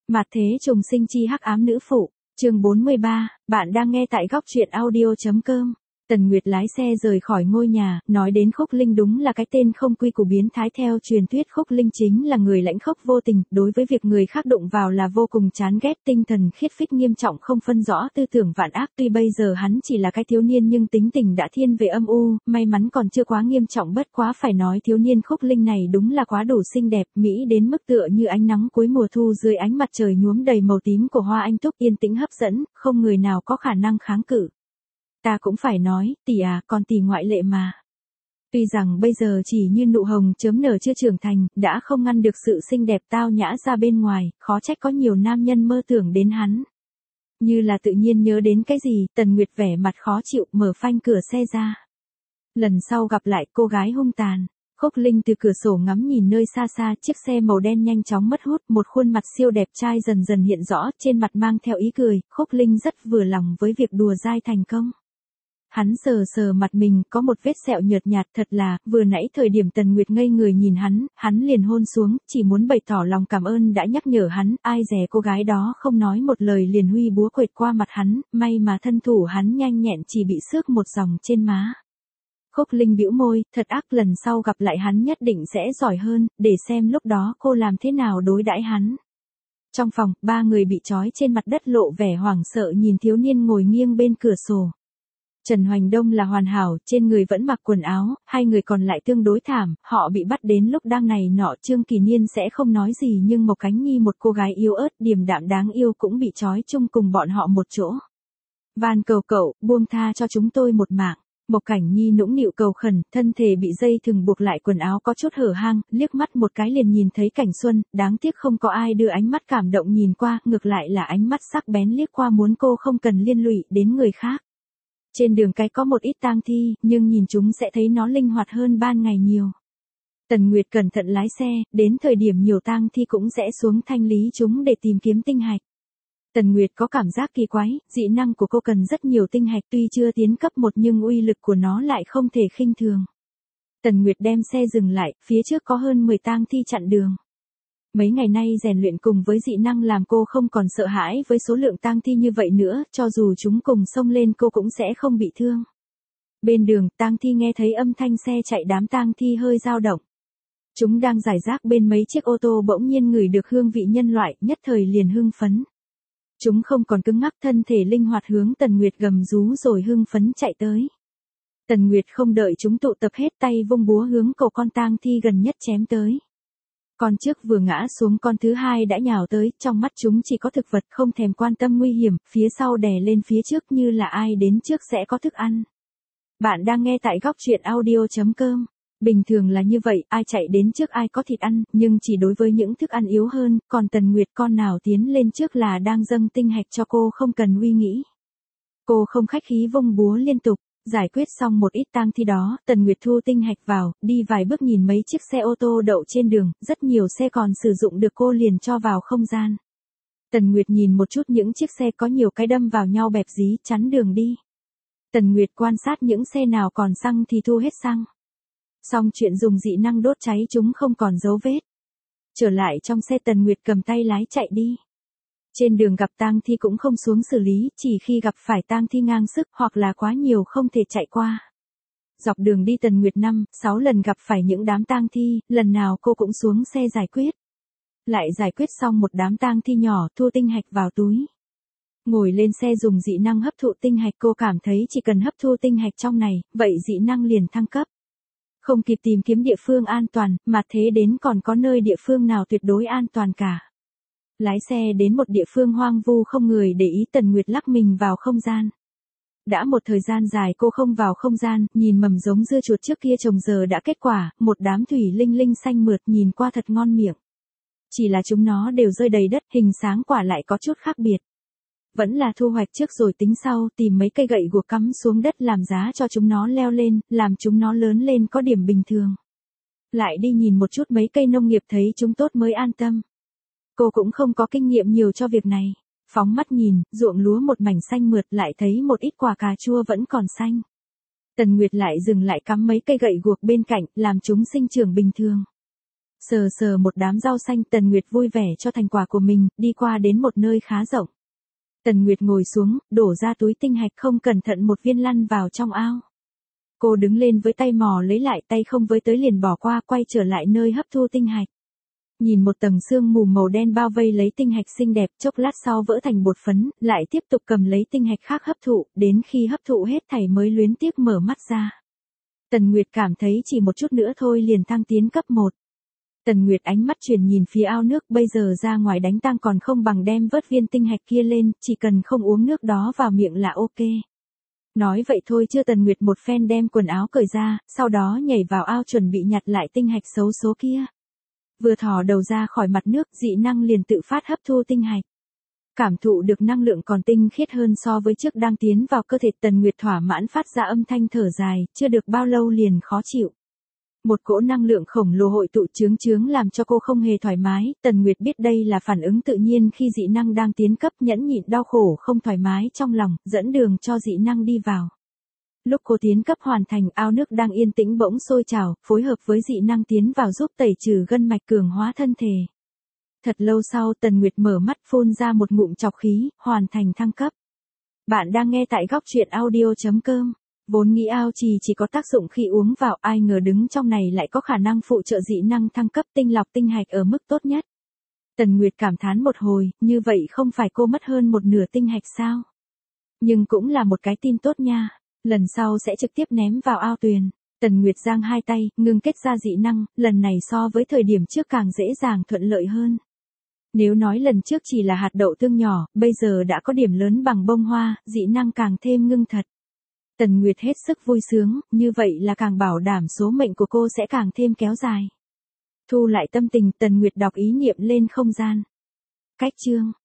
Mạt thế trùng sinh chi hắc ám nữ phụ, chương 43, bạn đang nghe tại góc truyện audio.com. Tần Nguyệt lái xe rời khỏi ngôi nhà, nói đến Khúc Linh đúng là cái tên không quy củ biến thái. Theo truyền thuyết Khúc Linh chính là người lãnh khốc vô tình, đối với việc người khác đụng vào là vô cùng chán ghét, tinh thần khiết phích nghiêm trọng không phân rõ tư tưởng vạn ác. Tuy bây giờ hắn chỉ là cái thiếu niên nhưng tính tình đã thiên về âm u, may mắn còn chưa quá nghiêm trọng. Bất quá phải nói thiếu niên Khúc Linh này đúng là quá đủ xinh đẹp, mỹ đến mức tựa như ánh nắng cuối mùa thu dưới ánh mặt trời nhuốm đầy màu tím của hoa anh túc, yên tĩnh hấp dẫn, không người nào có khả năng kháng cự. Ta cũng phải nói, tỷ à, còn tỷ ngoại lệ mà. Tuy rằng bây giờ chỉ như nụ hồng chớm nở chưa trưởng thành, đã không ngăn được sự xinh đẹp tao nhã ra bên ngoài, khó trách có nhiều nam nhân mơ tưởng đến hắn. Như là tự nhiên nhớ đến cái gì, Tần Nguyệt vẻ mặt khó chịu, mở phanh cửa xe ra. Lần sau gặp lại cô gái hung tàn. Khúc Linh từ cửa sổ ngắm nhìn nơi xa xa, chiếc xe màu đen nhanh chóng mất hút, một khuôn mặt siêu đẹp trai dần dần hiện rõ, trên mặt mang theo ý cười. Khúc Linh rất vừa lòng với việc đùa dai thành công. Hắn sờ sờ mặt mình, có một vết sẹo nhợt nhạt, thật là, vừa nãy thời điểm Tần Nguyệt ngây người nhìn hắn liền hôn xuống, chỉ muốn bày tỏ lòng cảm ơn đã nhắc nhở hắn, ai dè cô gái đó không nói một lời liền huy búa quệt qua mặt hắn, may mà thân thủ hắn nhanh nhẹn chỉ bị xước một dòng trên má. Khúc Linh bĩu môi, thật ác, lần sau gặp lại hắn nhất định sẽ giỏi hơn, để xem lúc đó cô làm thế nào đối đãi hắn. Trong phòng, ba người bị trói trên mặt đất lộ vẻ hoảng sợ nhìn thiếu niên ngồi nghiêng bên cửa sổ. Trần Hoành Đông là hoàn hảo, trên người vẫn mặc quần áo, hai người còn lại tương đối thảm, họ bị bắt đến lúc đang này nọ. Trương Kỳ Niên sẽ không nói gì nhưng Mộc Cánh Nhi, một cô gái yếu ớt, điềm đạm đáng yêu cũng bị trói chung cùng bọn họ một chỗ. Van cầu cậu, buông tha cho chúng tôi một mạng. Mộc Cảnh Nhi nũng nịu cầu khẩn, thân thể bị dây thừng buộc lại, quần áo có chút hở hang, liếc mắt một cái liền nhìn thấy Cảnh Xuân, đáng tiếc không có ai đưa ánh mắt cảm động nhìn qua, ngược lại là ánh mắt sắc bén liếc qua muốn cô không cần liên lụy đến người khác. Trên đường cái có một ít tang thi, nhưng nhìn chúng sẽ thấy nó linh hoạt hơn ban ngày nhiều. Tần Nguyệt cẩn thận lái xe, đến thời điểm nhiều tang thi cũng sẽ xuống thanh lý chúng để tìm kiếm tinh hạch. Tần Nguyệt có cảm giác kỳ quái, dị năng của cô cần rất nhiều tinh hạch, tuy chưa tiến cấp 1 nhưng uy lực của nó lại không thể khinh thường. Tần Nguyệt đem xe dừng lại, phía trước có hơn 10 tang thi chặn đường. Mấy ngày nay rèn luyện cùng với dị năng làm cô không còn sợ hãi với số lượng tang thi như vậy nữa, cho dù chúng cùng xông lên cô cũng sẽ không bị thương. Bên đường, tang thi nghe thấy âm thanh xe chạy, đám tang thi hơi dao động. Chúng đang rải rác bên mấy chiếc ô tô, bỗng nhiên ngửi được hương vị nhân loại, nhất thời liền hưng phấn. Chúng không còn cứng ngắc, thân thể linh hoạt hướng Tần Nguyệt gầm rú rồi hưng phấn chạy tới. Tần Nguyệt không đợi chúng tụ tập hết, tay vung búa hướng cổ con tang thi gần nhất chém tới. Con trước vừa ngã xuống, con thứ hai đã nhào tới, trong mắt chúng chỉ có thực vật, không thèm quan tâm nguy hiểm, phía sau đè lên phía trước như là ai đến trước sẽ có thức ăn. Bạn đang nghe tại góc truyện audio.com. Bình thường là như vậy, ai chạy đến trước ai có thịt ăn, nhưng chỉ đối với những thức ăn yếu hơn, còn Tần Nguyệt con nào tiến lên trước là đang dâng tinh hạch cho cô, không cần uy nghĩ. Cô không khách khí vung búa liên tục. Giải quyết xong một ít tang thi đó, Tần Nguyệt thu tinh hạch vào, đi vài bước nhìn mấy chiếc xe ô tô đậu trên đường, rất nhiều xe còn sử dụng được cô liền cho vào không gian. Tần Nguyệt nhìn một chút những chiếc xe có nhiều cái đâm vào nhau bẹp dí, chắn đường đi. Tần Nguyệt quan sát những xe nào còn xăng thì thu hết xăng. Xong chuyện dùng dị năng đốt cháy chúng không còn dấu vết. Trở lại trong xe, Tần Nguyệt cầm tay lái chạy đi. Trên đường gặp tang thi cũng không xuống xử lý, chỉ khi gặp phải tang thi ngang sức hoặc là quá nhiều không thể chạy qua. Dọc đường đi Tần Nguyệt 5-6 lần gặp phải những đám tang thi, lần nào cô cũng xuống xe giải quyết. Lại giải quyết xong một đám tang thi nhỏ, thu tinh hạch vào túi. Ngồi lên xe dùng dị năng hấp thụ tinh hạch, cô cảm thấy chỉ cần hấp thu tinh hạch trong này, vậy dị năng liền thăng cấp. Không kịp tìm kiếm địa phương an toàn, mà thế đến còn có nơi địa phương nào tuyệt đối an toàn cả. Lái xe đến một địa phương hoang vu không người để ý, Tần Nguyệt lắc mình vào không gian. Đã một thời gian dài cô không vào không gian, nhìn mầm giống dưa chuột trước kia trồng giờ đã kết quả, một đám thủy linh linh xanh mượt nhìn qua thật ngon miệng. Chỉ là chúng nó đều rơi đầy đất, hình sáng quả lại có chút khác biệt. Vẫn là thu hoạch trước rồi tính sau, tìm mấy cây gậy guộc cắm xuống đất làm giá cho chúng nó leo lên, làm chúng nó lớn lên có điểm bình thường. Lại đi nhìn một chút mấy cây nông nghiệp, thấy chúng tốt mới an tâm. Cô cũng không có kinh nghiệm nhiều cho việc này. Phóng mắt nhìn, ruộng lúa một mảnh xanh mượt, lại thấy một ít quả cà chua vẫn còn xanh. Tần Nguyệt lại dừng lại cắm mấy cây gậy guộc bên cạnh, làm chúng sinh trưởng bình thường. Sờ sờ một đám rau xanh, Tần Nguyệt vui vẻ cho thành quả của mình, đi qua đến một nơi khá rộng. Tần Nguyệt ngồi xuống, đổ ra túi tinh hạch, không cẩn thận một viên lăn vào trong ao. Cô đứng lên với tay mò lấy lại, tay không với tới liền bỏ qua, quay trở lại nơi hấp thu tinh hạch. Nhìn một tầng sương mù màu đen bao vây lấy tinh hạch xinh đẹp, chốc lát sau vỡ thành bột phấn, lại tiếp tục cầm lấy tinh hạch khác hấp thụ, đến khi hấp thụ hết thảy mới luyến tiếc mở mắt ra. Tần Nguyệt cảm thấy chỉ một chút nữa thôi liền thăng tiến cấp 1. Tần Nguyệt ánh mắt chuyển nhìn phía ao nước, bây giờ ra ngoài đánh tang còn không bằng đem vớt viên tinh hạch kia lên, chỉ cần không uống nước đó vào miệng là ok. Nói vậy thôi chưa, Tần Nguyệt một phen đem quần áo cởi ra, sau đó nhảy vào ao chuẩn bị nhặt lại tinh hạch xấu số kia. Vừa thò đầu ra khỏi mặt nước, dị năng liền tự phát hấp thu tinh hạch. Cảm thụ được năng lượng còn tinh khiết hơn so với trước đang tiến vào cơ thể, Tần Nguyệt thỏa mãn phát ra âm thanh thở dài, chưa được bao lâu liền khó chịu. Một cỗ năng lượng khổng lồ hội tụ chướng làm cho cô không hề thoải mái, Tần Nguyệt biết đây là phản ứng tự nhiên khi dị năng đang tiến cấp, nhẫn nhịn đau khổ không thoải mái trong lòng, dẫn đường cho dị năng đi vào. Lúc cô tiến cấp hoàn thành, ao nước đang yên tĩnh bỗng sôi trào, phối hợp với dị năng tiến vào giúp tẩy trừ gân mạch, cường hóa thân thể. Thật lâu sau, Tần Nguyệt mở mắt, phun ra một ngụm trọc khí, hoàn thành thăng cấp. Bạn đang nghe tại góc truyện audio.com. Vốn nghĩ ao chỉ có tác dụng khi uống vào, ai ngờ đứng trong này lại có khả năng phụ trợ dị năng thăng cấp, tinh lọc tinh hạch ở mức tốt nhất. Tần Nguyệt cảm thán một hồi, như vậy không phải cô mất hơn một nửa tinh hạch sao? Nhưng cũng là một cái tin tốt nha, lần sau sẽ trực tiếp ném vào ao tuyền. Tần Nguyệt giang hai tay, ngưng kết ra dị năng, lần này so với thời điểm trước càng dễ dàng thuận lợi hơn. Nếu nói lần trước chỉ là hạt đậu tương nhỏ, bây giờ đã có điểm lớn bằng bông hoa, dị năng càng thêm ngưng thật. Tần Nguyệt hết sức vui sướng, như vậy là càng bảo đảm số mệnh của cô sẽ càng thêm kéo dài. Thu lại tâm tình, Tần Nguyệt đọc ý niệm lên không gian. Cách chương